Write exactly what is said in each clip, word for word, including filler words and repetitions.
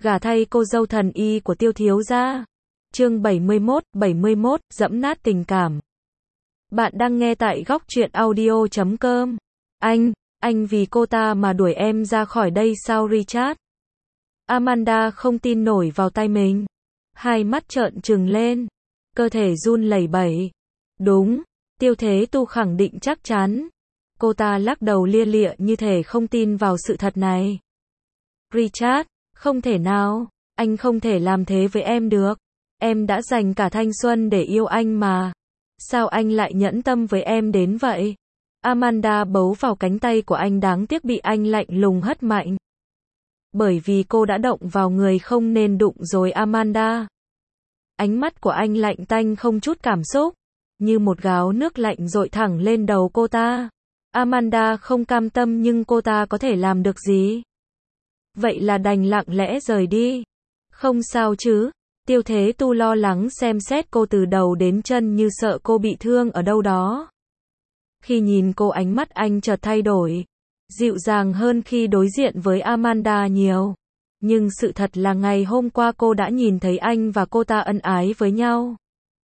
Gả thay cô dâu thần y của Tiêu thiếu gia. Chương bảy mươi mốt, bảy mươi mốt, dẫm nát tình cảm. Bạn đang nghe tại góc truyện audio chấm com. Anh, anh vì cô ta mà đuổi em ra khỏi đây sao Richard? Amanda không tin nổi vào tay mình. Hai mắt trợn trừng lên. Cơ thể run lẩy bẩy. Đúng, Tiêu Thế Tu khẳng định chắc chắn. Cô ta lắc đầu lia lịa như thể không tin vào sự thật này. Richard, không thể nào, anh không thể làm thế với em được. Em đã dành cả thanh xuân để yêu anh mà. Sao anh lại nhẫn tâm với em đến vậy? Amanda bấu vào cánh tay của anh, đáng tiếc bị anh lạnh lùng hất mạnh. Bởi vì cô đã động vào người không nên đụng rồi Amanda. Ánh mắt của anh lạnh tanh không chút cảm xúc, như một gáo nước lạnh dội thẳng lên đầu cô ta. Amanda không cam tâm nhưng cô ta có thể làm được gì? Vậy là đành lặng lẽ rời đi. Không sao chứ? Tiêu Thế Tu lo lắng xem xét cô từ đầu đến chân như sợ cô bị thương ở đâu đó. Khi nhìn cô, ánh mắt anh chợt thay đổi, dịu dàng hơn khi đối diện với Amanda nhiều. Nhưng sự thật là ngày hôm qua cô đã nhìn thấy anh và cô ta ân ái với nhau.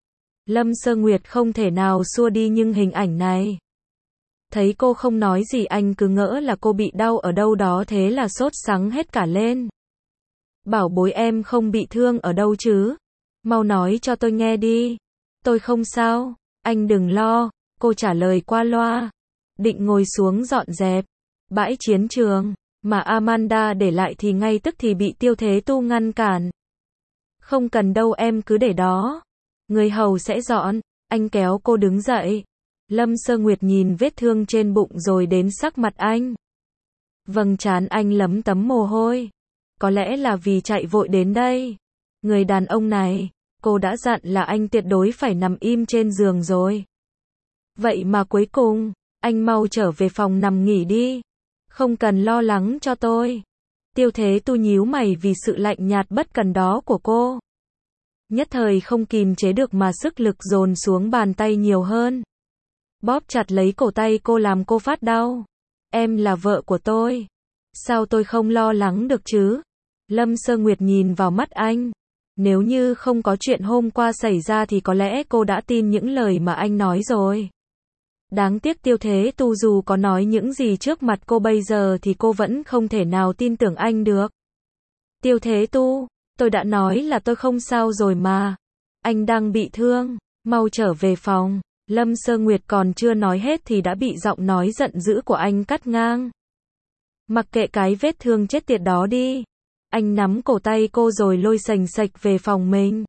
Lâm Sơ Nguyệt không thể nào xua đi nhưng hình ảnh này. Thấy cô không nói gì, anh cứ ngỡ là cô bị đau ở đâu đó, thế là sốt sắng hết cả lên. Bảo bối, em không bị thương ở đâu chứ? Mau nói cho tôi nghe đi. Tôi không sao, anh đừng lo, cô trả lời qua loa. Định ngồi xuống dọn dẹp bãi chiến trường mà Amanda để lại thì ngay tức thì bị Tiêu Thế Tu ngăn cản. Không cần đâu, em cứ để đó. Người hầu sẽ dọn. Anh kéo cô đứng dậy. Lâm Sơ Nguyệt nhìn vết thương trên bụng rồi đến sắc mặt anh. Vầng trán anh lấm tấm mồ hôi. Có lẽ là vì chạy vội đến đây. Người đàn ông này, cô đã dặn là anh tuyệt đối phải nằm im trên giường rồi. Vậy mà cuối cùng, anh mau trở về phòng nằm nghỉ đi. Không cần lo lắng cho tôi. Tiêu Thế Tu nhíu mày vì sự lạnh nhạt bất cần đó của cô. Nhất thời không kìm chế được mà sức lực dồn xuống bàn tay nhiều hơn. Bóp chặt lấy cổ tay cô làm cô phát đau. Em là vợ của tôi. Sao tôi không lo lắng được chứ? Lâm Sơ Nguyệt nhìn vào mắt anh. Nếu như không có chuyện hôm qua xảy ra thì có lẽ cô đã tin những lời mà anh nói rồi. Đáng tiếc Tiêu Thế Tu dù có nói những gì trước mặt cô bây giờ thì cô vẫn không thể nào tin tưởng anh được. Tiêu Thế Tu, tôi đã nói là tôi không sao rồi mà. Anh đang bị thương, mau trở về phòng. Lâm Sơ Nguyệt còn chưa nói hết thì đã bị giọng nói giận dữ của anh cắt ngang. Mặc kệ cái vết thương chết tiệt đó đi. Anh nắm cổ tay cô rồi lôi sành sạch về phòng mình.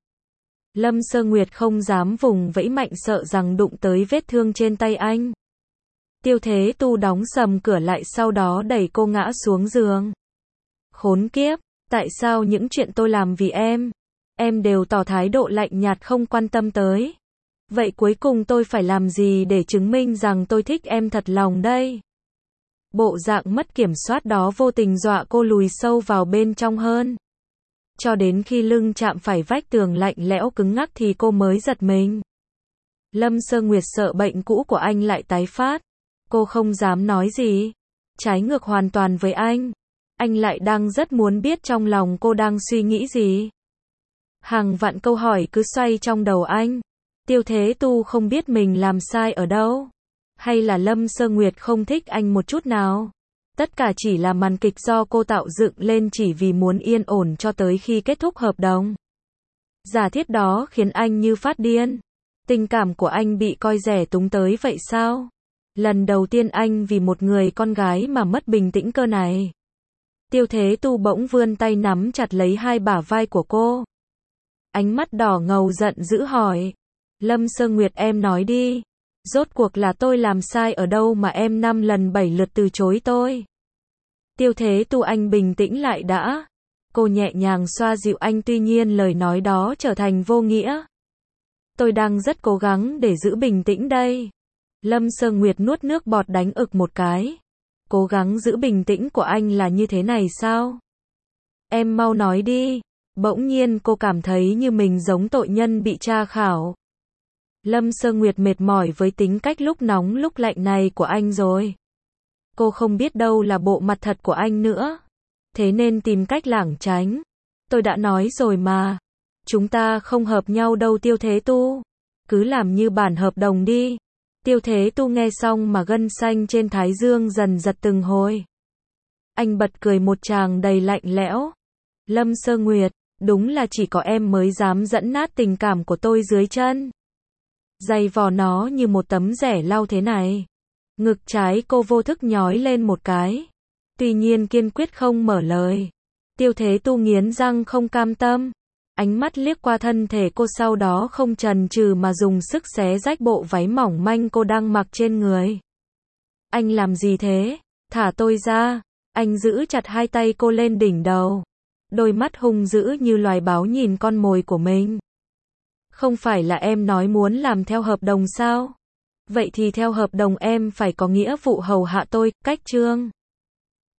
Lâm Sơ Nguyệt không dám vùng vẫy mạnh, sợ rằng đụng tới vết thương trên tay anh. Tiêu Thế Tu đóng sầm cửa lại, sau đó đẩy cô ngã xuống giường. Khốn kiếp, tại sao những chuyện tôi làm vì em, em đều tỏ thái độ lạnh nhạt không quan tâm tới. Vậy cuối cùng tôi phải làm gì để chứng minh rằng tôi thích em thật lòng đây? Bộ dạng mất kiểm soát đó vô tình dọa cô lùi sâu vào bên trong hơn. Cho đến khi lưng chạm phải vách tường lạnh lẽo cứng ngắc thì cô mới giật mình. Lâm Sơ Nguyệt sợ bệnh cũ của anh lại tái phát. Cô không dám nói gì. Trái ngược hoàn toàn với anh. Anh lại đang rất muốn biết trong lòng cô đang suy nghĩ gì. Hàng vạn câu hỏi cứ xoay trong đầu anh. Tiêu Thế Tu không biết mình làm sai ở đâu. Hay là Lâm Sơ Nguyệt không thích anh một chút nào? Tất cả chỉ là màn kịch do cô tạo dựng lên chỉ vì muốn yên ổn cho tới khi kết thúc hợp đồng. Giả thiết đó khiến anh như phát điên. Tình cảm của anh bị coi rẻ túng tới vậy sao? Lần đầu tiên anh vì một người con gái mà mất bình tĩnh cơ này. Tiêu Thế Tu bỗng vươn tay nắm chặt lấy hai bả vai của cô. Ánh mắt đỏ ngầu giận dữ hỏi. Lâm Sơ Nguyệt, em nói đi. Rốt cuộc là tôi làm sai ở đâu mà em năm lần bảy lượt từ chối tôi? Tiêu Thế Tu, anh bình tĩnh lại đã. Cô nhẹ nhàng xoa dịu anh, tuy nhiên lời nói đó trở thành vô nghĩa. Tôi đang rất cố gắng để giữ bình tĩnh đây. Lâm Sơ Nguyệt nuốt nước bọt đánh ực một cái. Cố gắng giữ bình tĩnh của anh là như thế này sao? Em mau nói đi. Bỗng nhiên cô cảm thấy như mình giống tội nhân bị tra khảo. Lâm Sơ Nguyệt mệt mỏi với tính cách lúc nóng lúc lạnh này của anh rồi. Cô không biết đâu là bộ mặt thật của anh nữa. Thế nên tìm cách lảng tránh. Tôi đã nói rồi mà. Chúng ta không hợp nhau đâu Tiêu Thế Tu. Cứ làm như bản hợp đồng đi. Tiêu Thế Tu nghe xong mà gân xanh trên thái dương dần giật từng hồi. Anh bật cười một tràng đầy lạnh lẽo. Lâm Sơ Nguyệt, đúng là chỉ có em mới dám dẫm nát tình cảm của tôi dưới chân. Giày vò nó như một tấm rẻ lau thế này. Ngực trái cô vô thức nhói lên một cái. Tuy nhiên kiên quyết không mở lời. Tiêu Thế Tu nghiến răng không cam tâm. Ánh mắt liếc qua thân thể cô sau đó không chần chừ mà dùng sức xé rách bộ váy mỏng manh cô đang mặc trên người. Anh làm gì thế? Thả tôi ra. Anh giữ chặt hai tay cô lên đỉnh đầu. Đôi mắt hung dữ như loài báo nhìn con mồi của mình. Không phải là em nói muốn làm theo hợp đồng sao? Vậy thì theo hợp đồng em phải có nghĩa vụ hầu hạ tôi, cách chương.